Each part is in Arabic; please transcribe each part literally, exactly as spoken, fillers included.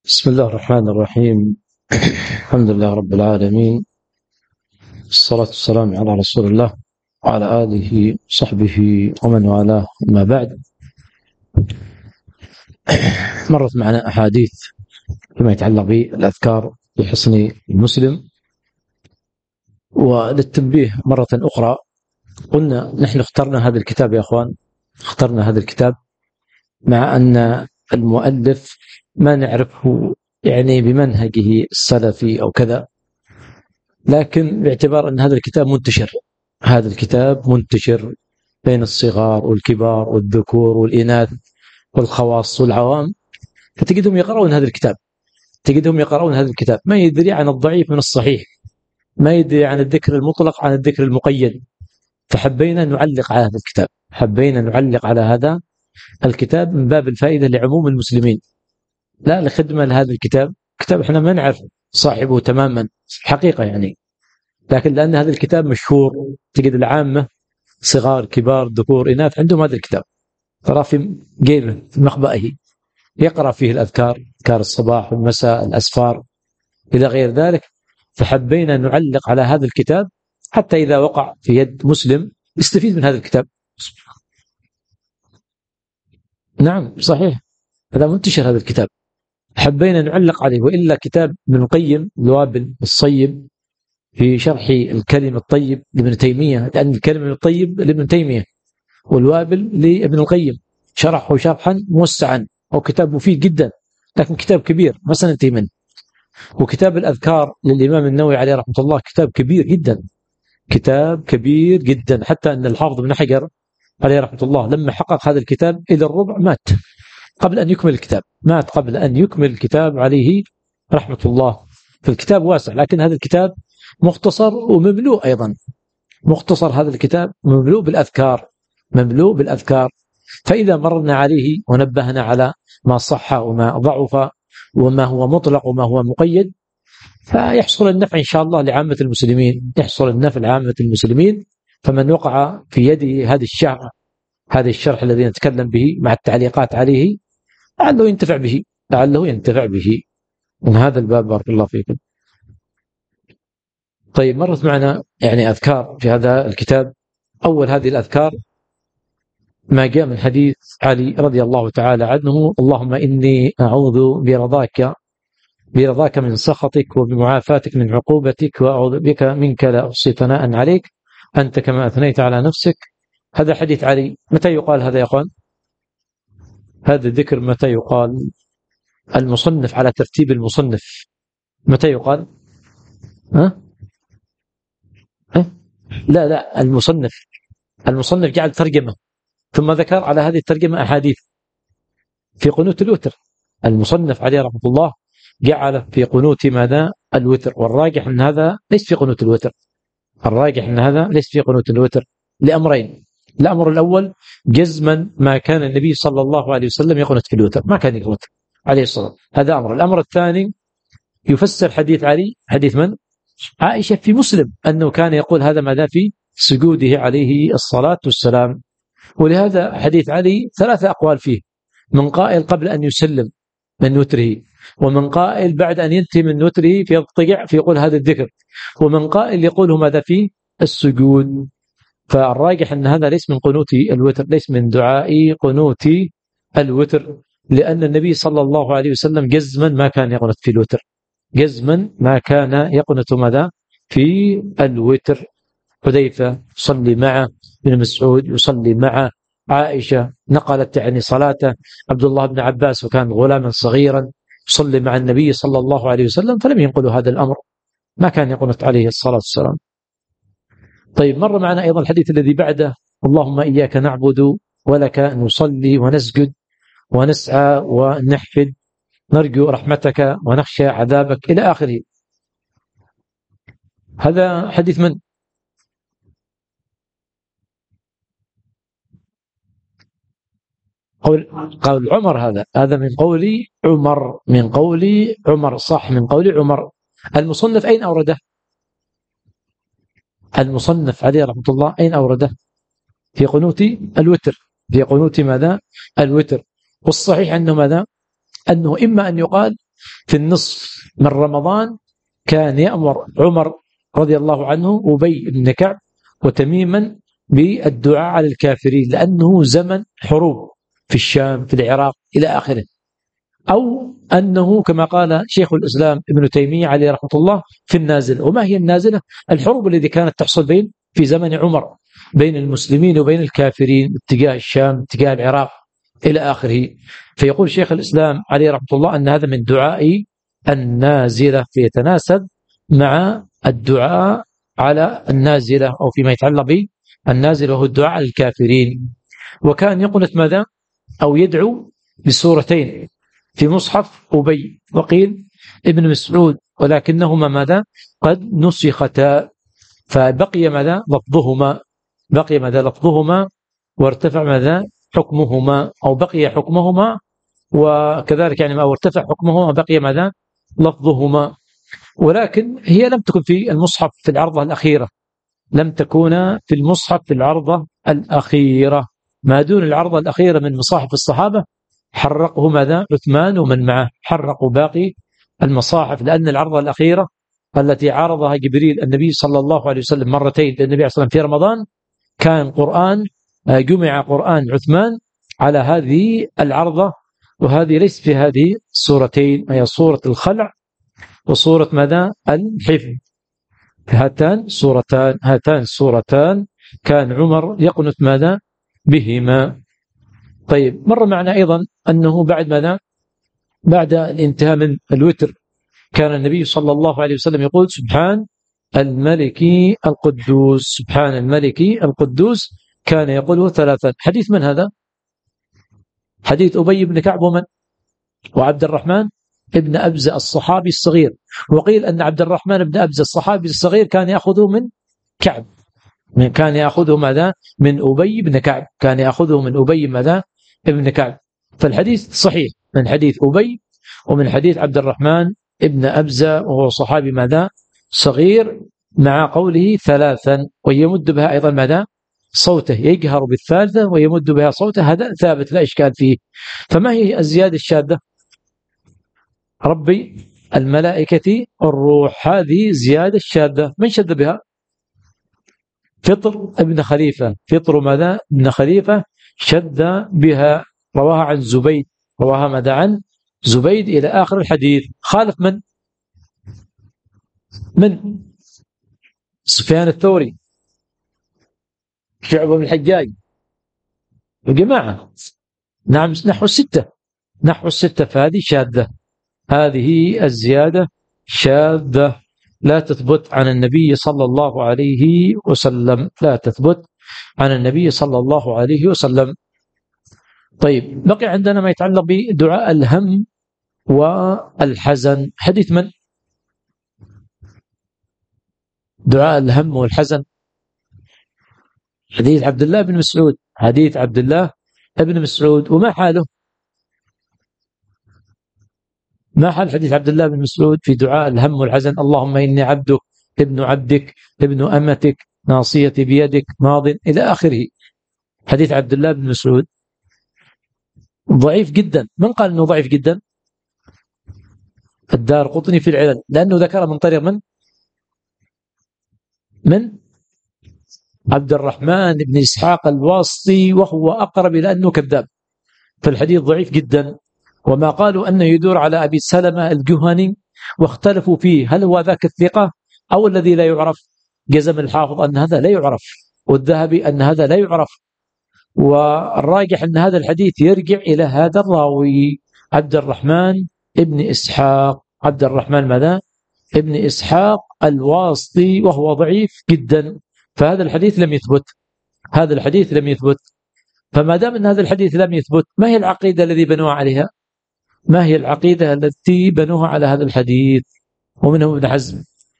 بسم الله الرحمن الرحيم. الحمد لله رب العالمين، الصلاة والسلام على رسول الله وعلى آله وصحبه ومن والاه، أما بعد. مرت معنا أحاديث فيما يتعلق بالأذكار في حصن المسلم، وللتنبيه مرة أخرى قلنا نحن اخترنا هذا الكتاب يا أخوان، اخترنا هذا الكتاب مع أن المؤلف ما نعرفه يعني بمنهجه السلفي أو كذا، لكن باعتبار أن هذا الكتاب منتشر هذا الكتاب منتشر بين الصغار والكبار والذكور والإناث والخواص والعوام، فتجدهم يقرؤون هذا الكتاب تجدهم يقرؤون هذا الكتاب ما يدري عن الضعيف من الصحيح، ما يدري عن الذكر المطلق عن الذكر المقيد. فحبينا نعلق على هذا الكتاب حبينا نعلق على هذا الكتاب من باب الفائدة لعموم المسلمين، لا لخدمة لهذا الكتاب. كتاب احنا ما نعرف صاحبه تماما حقيقة يعني، لكن لأن هذا الكتاب مشهور تجد العامة صغار كبار ذكور إناث عندهم هذا الكتاب، ترى في جيبه في مخبئه يقرأ فيه الأذكار، أذكار الصباح والمساء الأسفار إلى غير ذلك. فحبينا نعلق على هذا الكتاب حتى إذا وقع في يد مسلم يستفيد من هذا الكتاب. نعم صحيح، هذا منتشر هذا الكتاب، حبينا نعلق عليه. وإلا كتاب ابن القيم الوابل الصيب في شرح الكلم الطيب لابن تيمية، لأن الكلم الطيب لابن تيمية والوابل لابن القيم شرحه شرحا موسعا، هو كتاب مفيد جدا لكن كتاب كبير ما سننتهي منه. وكتاب الأذكار للإمام النووي عليه رحمة الله كتاب كبير جدا كتاب كبير جدا حتى أن الحافظ بن حجر عليه رحمة الله لما حقق هذا الكتاب إلى الربع مات قبل أن يكمل الكتاب مات قبل أن يكمل الكتاب عليه رحمة الله. فالكتاب واسع، لكن هذا الكتاب مختصر ومملوء أيضا، مختصر هذا الكتاب مملوء بالأذكار مملوء بالأذكار. فإذا مررنا عليه ونبهنا على ما صح وما ضعف وما هو مطلق وما هو مقيد، فيحصل النفع إن شاء الله لعامة المسلمين، يحصل النفع لعامة المسلمين. فمن وقع في يده هذا الشرح هذا الشرح الذي نتكلم به مع التعليقات عليه لعله ينتفع به لعله ينتفع به من هذا الباب. بارك الله فيكم. طيب، مرت معنا يعني أذكار في هذا الكتاب. أول هذه الأذكار ما جاء من حديث علي رضي الله تعالى عنه: اللهم إني أعوذ برضاك برضاك من سخطك وبمعافاتك من عقوبتك، وأعوذ بك منك لا أحصي ثناء عليك أنت كما أثنيت على نفسك. هذا حديث علي. متى يقال هذا يا أخوان؟ هذا الذكر متى يقال؟ المصنف على ترتيب المصنف متى يقال؟ ها؟ ها؟ لا لا المصنف المصنف جعل ترجمة ثم ذكر على هذه الترجمة أحاديث في قنوت الوتر. المصنف عليه رحمة الله جعل في قنوت ماذا؟ الوتر. والراجح أن هذا ليس في قنوت الوتر الراجح أن هذا ليس في قنوت الوتر لأمرين. الأمر الأول جزما ما كان النبي صلى الله عليه وسلم يقنت في الوتر، ما كان يقنت عليه الصلاة، هذا أمر. الأمر الثاني يفسر حديث علي، حديث من؟ عائشة في مسلم، أنه كان يقول هذا ماذا في سجوده عليه الصلاة والسلام. ولهذا حديث علي ثلاثة أقوال فيه: من قائل قبل أن يسلم من وتره، ومن قائل بعد أن ينتهي من وتره فيضطجع فيقول هذا الذكر، ومن قائل يقوله ماذا في السجود. فالراجح أن هذا ليس من قنوت الوتر، ليس من دعاء قنوت الوتر، لأن النبي صلى الله عليه وسلم جزما ما كان يقنت في الوتر جزما ما كان يقنت ماذا في الوتر. حذيفة يصلي معه، ابن مسعود يصلي معه، عائشة نقلت يعني صلاته، عبد الله بن عباس وكان غلاما صغيرا يصلي مع النبي صلى الله عليه وسلم فلم ينقلوا هذا الأمر، ما كان يقنت عليه الصلاة والسلام. طيب، مر معنا أيضا الحديث الذي بعده: اللهم إياك نعبد ولك نصلي ونسجد ونسعى ونحفد، نرجو رحمتك ونخشى عذابك، إلى آخره. هذا حديث من؟ قول قول عمر. هذا هذا من قول عمر من قول عمر صح، من قول عمر. المصنف أين أورده؟ المصنف عليه رحمة الله أين أورده؟ في قنوت الوتر في قنوت ماذا؟ الوتر. والصحيح أنه ماذا؟ أنه إما أن يقال في النصف من رمضان كان يأمر عمر رضي الله عنه أبي بن كعب وتميما بالدعاء على الكافرين، لأنه زمن حروب في الشام في العراق إلى آخره. أو أنه كما قال شيخ الإسلام ابن تيمية عليه رحمة الله في النازلة. وما هي النازلة؟ الحروب التي كانت تحصل بين في زمن عمر بين المسلمين وبين الكافرين اتجاه الشام اتجاه العراق إلى آخره. فيقول شيخ الإسلام عليه رحمة الله أن هذا من دعاء النازلة، فيتناسب مع الدعاء على النازلة أو فيما يتعلق بالنازلة وهو الدعاء على الكافرين. وكان يقنت ماذا؟ أو يدعو بسورتين في مصحف أبي وقيل ابن مسعود، ولكنهما ماذا؟ قد نسختا، فبقي ماذا؟ لفظهما، بقي ماذا؟ لفظهما وارتفع ماذا؟ حكمهما، أو بقي حكمهما وكذلك يعني ما ارتفع حكمهما بقي ماذا؟ لفظهما. ولكن هي لم تكن في المصحف في العرضة الأخيرة، لم تكون في المصحف في العرضة الأخيرة. ما دون العرضة الأخيرة من مصاحف الصحابة حرقه ماذا؟ عثمان ومن معه، حرقوا باقي المصاحف، لأن العرضة الأخيرة التي عارضها جبريل النبي صلى الله عليه وسلم مرتين للنبي عليه الصلاة والسلام في رمضان كان قرآن، جمع قرآن عثمان على هذه العرضة، وهذه ليس في هذه السورتين، هي سورة الخلع وسورة ماذا؟ الحفظ. هاتان سورتان هاتان السورتان كان عمر يقنت ماذا؟ بهما. طيب، مر معنا أيضا أنه بعد ماذا؟ بعد الانتهاء من الوتر كان النبي صلى الله عليه وسلم يقول سبحان الملك القدوس، سبحان الملك القدوس، كان يقوله ثلاثا. حديث من هذا؟ حديث أبي بن كعب ومن؟ وعبد الرحمن ابن أبزة الصحابي الصغير. وقيل أن عبد الرحمن بن أبزة الصحابي الصغير كان يأخذه من كعب، من كان يأخذه ماذا؟ من أبي بن كعب، كان يأخذه من أبي ماذا؟ ابن كعب. فالحديث صحيح من حديث أبي ومن حديث عبد الرحمن ابن أبزة وهو صحابي ماذا؟ صغير، مع قوله ثلاثا، ويمد بها أيضا ماذا؟ صوته، يجهر بالثالثة ويمد بها صوته، هذا ثابت لا إشكال فيه. فما هي الزيادة الشاذة؟ ربي الملائكة الروح، هذه زيادة شاذة. من شذ بها؟ فطر ابن خليفة، فطر ماذا؟ ابن خليفة شذ بها، رواها عن زبيد، رواها ماذا؟ عن زبيد إلى آخر الحديث. خالف من؟ من؟ سفيان الثوري، شعبة بن الحجاج، الجماعة، نعم، نحو الستة، نحو الستة، فهذه شاذة، هذه الزيادة شاذة لا تثبت عن النبي صلى الله عليه وسلم، لا تثبت عن النبي صلى الله عليه وسلم. طيب، بقي عندنا ما يتعلق بدعاء الهم والحزن. حديث من؟ دعاء الهم والحزن حديث عبد الله بن مسعود، حديث عبد الله بن مسعود. وما حاله؟ ما حال حديث عبد الله بن مسعود في دعاء الهم والحزن؟ اللهم إني عبدك ابن عبدك ابن أمتك ناصيتي بيدك ماض إلى آخره. حديث عبد الله بن مسعود ضعيف جدا. من قال أنه ضعيف جدا؟ الدارقطني في العلل، لأنه ذكر من طريق من؟ من عبد الرحمن بن إسحاق الواسطي، وهو أقرب إلى أنه كذاب، فالحديث ضعيف جدا. وما قالوا أنه يدور على أبي سلمة الجهني واختلفوا فيه، هل هو ذاك الثقة أو الذي لا يعرف؟ جزم الحافظ أن هذا لا يعرف، والذهبي أن هذا لا يعرف، والراجح أن هذا الحديث يرجع إلى هذا الراوي عبد الرحمن ابن إسحاق، عبد الرحمن ماذا؟ ابن إسحاق الواسطي، وهو ضعيف جدا. فهذا الحديث لم يثبت، هذا الحديث لم يثبت. فما دام أن هذا الحديث لم يثبت، ما هي العقيدة الذي بنوها عليها؟ ما هي العقيدة التي بنوها على هذا الحديث؟ ومنهم ابن حزم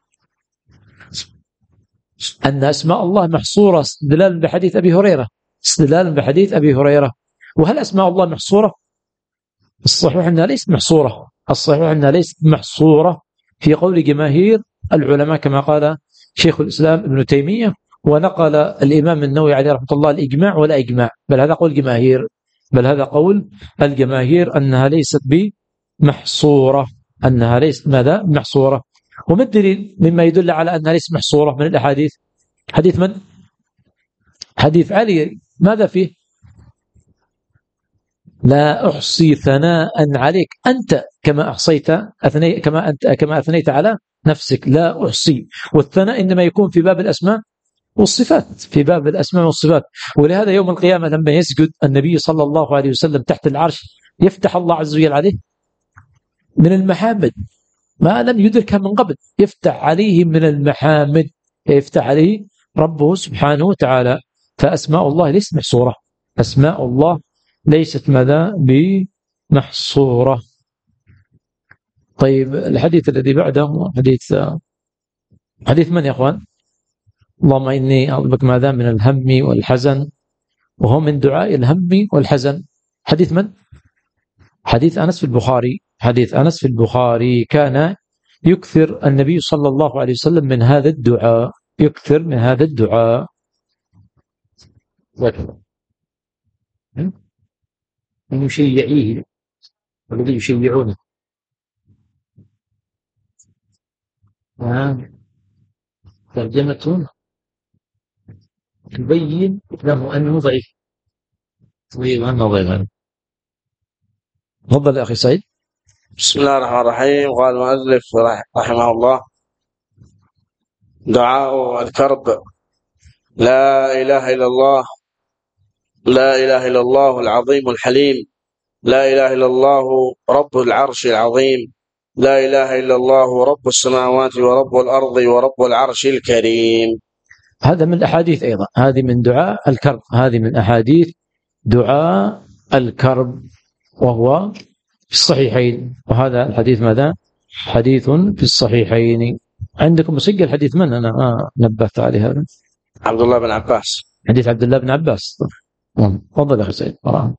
أن أسماء الله محصورة استدلالا بحديث أبي هريرة، استدلالا بحديث أبي هريرة. وهل أسماء الله محصورة؟ الصحيح أنها ليست محصورة، الصحيح أنها ليست محصورة في قول جماهير العلماء كما قال شيخ الإسلام ابن تيمية، ونقل الإمام النووي عليه رحمة الله الإجماع ولا إجماع، بل هذا قول جماهير، بل هذا قول الجماهير أنها ليست بمحصورة. أنها ليست ماذا محصورة. وما الدليل مما يدل على أنها ليست محصورة من الأحاديث؟ حديث من؟ حديث علي، ماذا فيه؟ لا أحصي ثناء عليك أنت كما أحصيت أثني كما أنت كما أثنيت على نفسك. لا أحصي، والثناء إنما يكون في باب الأسماء والصفات، في باب الأسماء والصفات. ولهذا يوم القيامة لما يسجد النبي صلى الله عليه وسلم تحت العرش يفتح الله عز وجل عليه من المحامد ما لم يدركها من قبل، يفتح عليه من المحامد، يفتح عليه ربه سبحانه وتعالى. فأسماء الله ليست محصورة، أسماء الله ليست ماذا بمحصورة. طيب الحديث الذي بعده حديث حديث من يا أخوان؟ اللهم إني أعوذ بك ماذا من الهم والحزن، وهو من دعاء الهم والحزن. حديث من؟ حديث أنس في البخاري. حديث أنس في البخاري كان يكثر النبي صلى الله عليه وسلم من هذا الدعاء، يكثر من هذا الدعاء. من يشيعيه والذي يشيعونه ترجمة تبين له أنه ضعيف. وأنه ضعيف. تفضل يا أخي سعيد. بسم الله الرحمن الرحيم. قال المؤلف رحمه الله: دعاء الكرب. لا إله إلا الله، لا إله إلا الله العظيم الحليم، لا إله إلا الله رب العرش العظيم، لا إله إلا الله رب السماوات ورب الأرض ورب العرش الكريم. هذا من الأحاديث أيضا، هذه من دعاء الكرب، هذه من أحاديث دعاء الكرب، وهو في الصحيحين. وهذا الحديث ماذا؟ حديث في الصحيحين. عندكم مسجل حديث من؟ أنا آه نبهت عليه هذا. عبد الله بن عباس. حديث عبد الله بن عباس. تفضل يا أخي سعيد.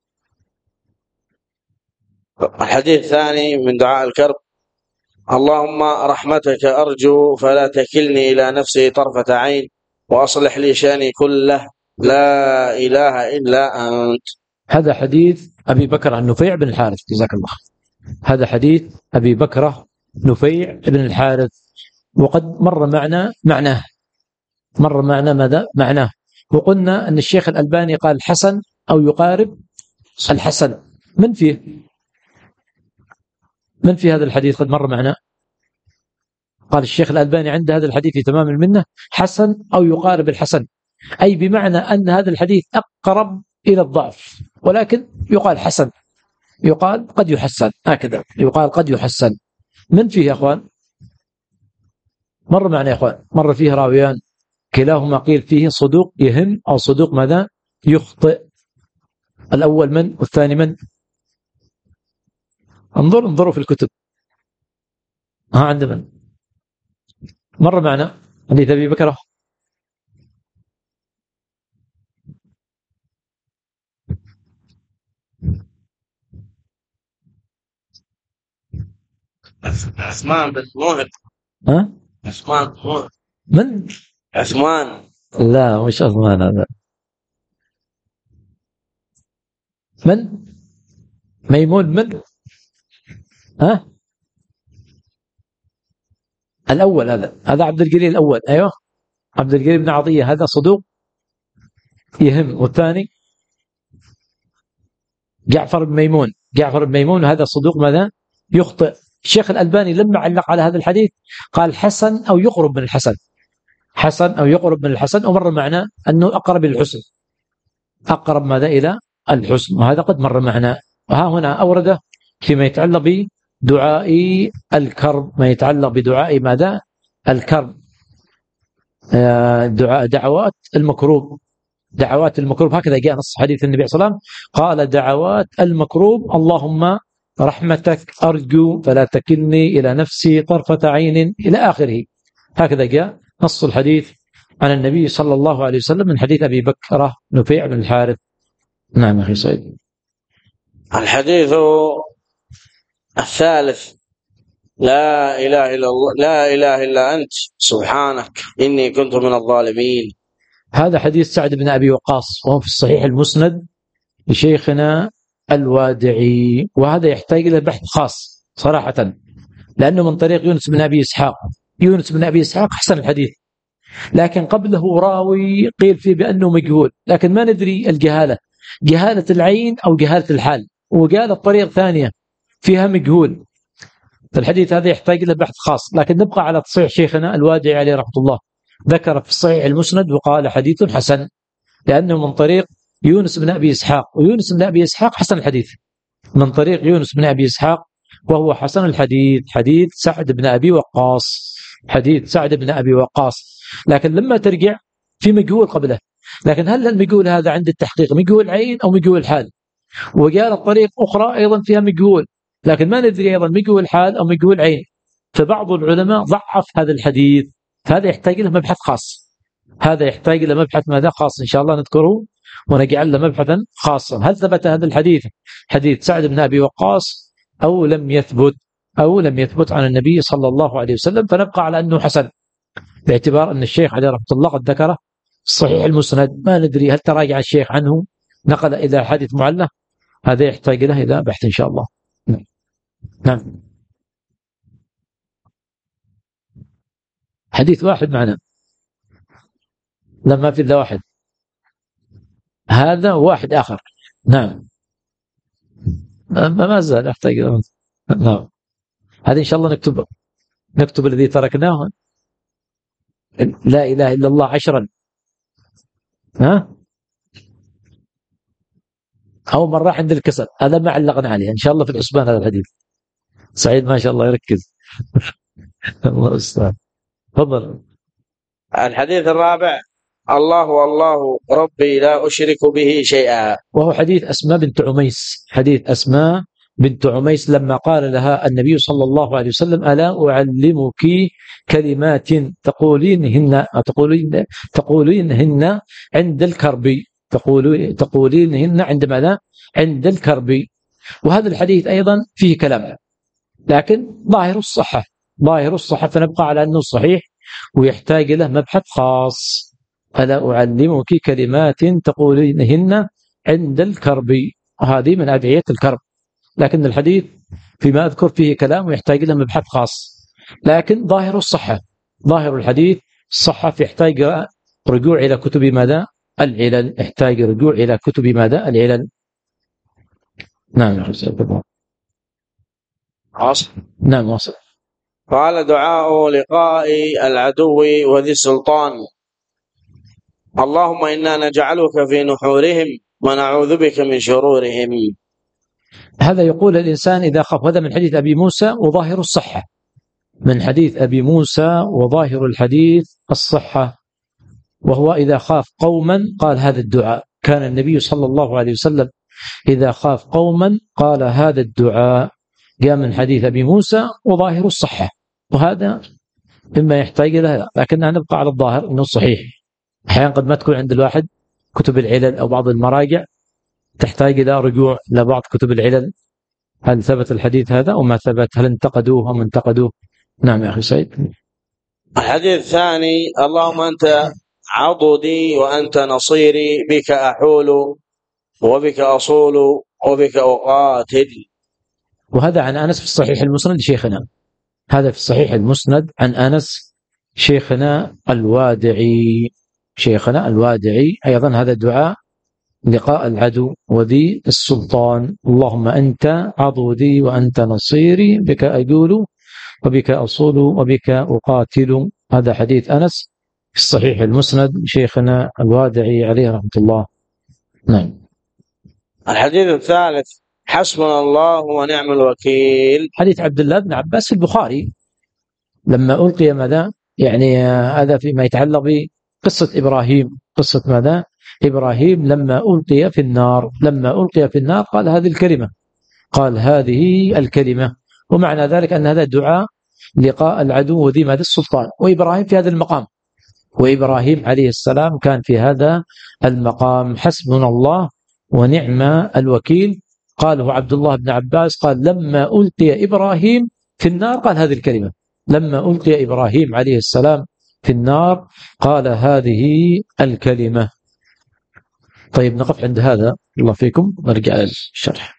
الحديث الثاني من دعاء الكرب: اللهم رحمتك أرجو فلا تكلني إلى نفسي طرفة عين وأصلح لي شأني كله، لا إله إلا أنت. هذا حديث أبي بكر النفيع بن الحارث، جزاك الله. هذا حديث أبي بكر نفيع بن الحارث، وقد مر معنا معناه، مر معنا ماذا معناه. وقلنا أن الشيخ الألباني قال حسن أو يقارب الحسن. من فيه من في هذا الحديث قد مر معنا؟ قال الشيخ الألباني عند هذا الحديث في تمام المنة حسن أو يقارب الحسن، أي بمعنى أن هذا الحديث أقرب إلى الضعف، ولكن يقال حسن، يقال قد يحسن، هكذا يقال قد يحسن. من فيه يا أخوان؟ مر معنا يا أخوان، مر فيه راويان كلاهما قيل فيه صدوق يهم أو صدوق ماذا يخطئ. الأول من والثاني من؟ انظر انظروا في الكتب. ها عندنا مر معنا حديث أبي بكر عثمان بن موهب. ها؟ عثمان موهب. من؟ عثمان. لا مش عثمان هذا. من؟ ميمون من؟ ها؟ الأول هذا هذا عبد الجليل الأول. أيوه عبد الجليل بن عطية، هذا صدوق يهم. والثاني جعفر بن ميمون، جعفر بن ميمون هذا صدوق ماذا يخطئ. الشيخ الألباني لما علق على هذا الحديث قال حسن أو يقرب من الحسن، حسن أو يقرب من الحسن. ومر معنا أنه أقرب إلى الحسن، أقرب ماذا إلى الحسن، وهذا قد مر معنا. وها هنا أورده فيما يتعلق بدعاء الكرب، ما يتعلق بدعاء ماذا الكرب، دعاء دعوات المكروب، دعوات المكروب. هكذا جاء نص حديث النبي صلى الله عليه وسلم، قال دعوات المكروب اللهم رحمتك أرجو فلا تكلني إلى نفسي طرفة عين إلى آخره. هكذا جاء نص الحديث عن النبي صلى الله عليه وسلم من حديث أبي بكر نفيع بن الحارث. نعم أخي سعيد. الحديث الثالث: لا إله إلا الله، لا إله إلا أنت سبحانك إني كنت من الظالمين. هذا حديث سعد بن أبي وقاص، وهو في الصحيح المسند لشيخنا الوادعي، وهذا يحتاج إلى بحث خاص صراحة، لأنه من طريق يونس بن أبي إسحاق. يونس بن أبي إسحاق حسن الحديث، لكن قبله راوي قيل فيه بأنه مجهول، لكن ما ندري الجهالة، جهالة العين أو جهالة الحال، وقال الطريق ثانية فيها مجهول. فالحديث هذا يحتاج إلى بحث خاص، لكن نبقى على تصحيح شيخنا الوادعي عليه رحمة الله، ذكر في الصحيح المسند وقال حديث حسن، لأنه من طريق يونس بن أبي إسحاق، ويونس بن أبي إسحاق حسن الحديث، من طريق يونس بن أبي إسحاق وهو حسن الحديث، حديث سعد بن أبي وقاص، حديث سعد بن أبي وقاص. لكن لما ترجع في مجهول قبله، لكن هل المجهول هذا عند التحقيق مجهول عين أو مجهول حال؟ وقال الطريق أخرى أيضا فيها مجهول، لكن ما ندري أيضا مجهول حال أو مجهول عين. فبعض العلماء ضعف هذا الحديث، فهذا يحتاج له مبحث خاص، هذا يحتاج إلى مبحث ماذا خاص إن شاء الله نذكره ونجعل له مبحثا خاصا. هل ثبت هذا الحديث حديث سعد بن أبي وقاص أو لم يثبت أو لم يثبت عن النبي صلى الله عليه وسلم؟ فنبقى على أنه حسن، باعتبار أن الشيخ عليه رحمة الله قد ذكره صحيح المسند. ما ندري هل تراجع الشيخ عنه نقل إلى حديث معلق، هذا يحتاج له إلى بحث إن شاء الله. نعم، حديث واحد معنا، لما في إلا واحد، هذا واحد آخر. نعم، ما زال يحتاج. نعم، هذا إن شاء الله نكتب نكتب الذي تركناه، لا إله إلا الله عشرا، ها أو مرة عند الكسر، هذا ما علقنا عليه إن شاء الله في الحسبان هذا الحديث. سعيد ما شاء الله يركز. الله أستاذ، تفضل. الحديث الرابع: الله والله ربي لا أشرك به شيئا، وهو حديث أسماء بنت عميس، حديث أسماء بنت عميس لما قال لها النبي صلى الله عليه وسلم: ألا أعلمك كلمات تقولينهن تقولين تقولينهن عند الكرب، تقول تقولينهن عند ماذا؟ عند الكرب. وهذا الحديث أيضا فيه كلام، لكن ظاهر الصحة، ظاهر الصحة، فنبقى على أنه صحيح ويحتاج له مبحث خاص. ألا أعلمك كلمات تقولينهن عند الكرب، وهذه من أدعية الكرب، لكن الحديث فيما أذكر فيه كلام ويحتاج له مبحث خاص، لكن ظاهر الصحة، ظاهر الحديث الصحة، فيحتاج رجوع إلى كتب ماذا؟ العلل، يحتاج رجوع إلى كتب ماذا؟ العلل. نعم يا حسين. عصر. نعم واصل. قال: دعاء لقاء العدو وذي السلطان، اللهم إنا نجعلك في نحورهم ونعوذ بك من شرورهم. هذا يقول الإنسان إذا خاف، هذا من حديث أبي موسى وظاهر الصحة، من حديث أبي موسى وظاهر الحديث الصحة، وهو إذا خاف قوما قال هذا الدعاء. كان النبي صلى الله عليه وسلم إذا خاف قوما قال هذا الدعاء، جاء من حديث أبي موسى وظاهر الصحة، وهذا مما يحتاج إلى، لكننا نبقى على الظاهر أنه صحيح. أحيانا قد ما تكون عند الواحد كتب العلل أو بعض المراجع تحتاج إلى رجوع لبعض كتب العلل، هل ثبت الحديث هذا أو ما ثبت، هل انتقدوه أم انتقدوه. نعم يا أخي سعيد. الحديث الثاني: اللهم أنت عضدي وأنت نصيري، بك أحول وبك أصول وبك أقاتل. وهذا عن أنس في الصحيح المسند شيخنا، هذا في الصحيح المسند عن أنس شيخنا الوادعي، شيخنا الوادعي أيضا هذا الدعاء لقاء العدو وذي السلطان، اللهم أنت عضدي وأنت نصيري، بك أجول وبك أصول وبك أقاتل. هذا حديث أنس في الصحيح المسند شيخنا الوادعي عليه رحمة الله. نعم. الحديث الثالث: حسبنا الله ونعم الوكيل، حديث عبد الله بن عباس في البخاري لما ألقي ماذا، يعني هذا فيما يتعلق بقصة إبراهيم، قصة ماذا؟ إبراهيم لما ألقي في النار، لما ألقي في النار قال هذه الكلمة، قال هذه الكلمة، ومعنى ذلك أن هذا الدعاء لقاء العدو وذي ماذا؟ السلطان. وإبراهيم في هذا المقام، وإبراهيم عليه السلام كان في هذا المقام. حسبنا الله ونعم الوكيل، قاله عبد الله بن عباس، قال لما ألقي إبراهيم في النار قال هذه الكلمة، لما ألقي إبراهيم عليه السلام في النار قال هذه الكلمة. طيب نقف عند هذا، الله فيكم، نرجع للشرح.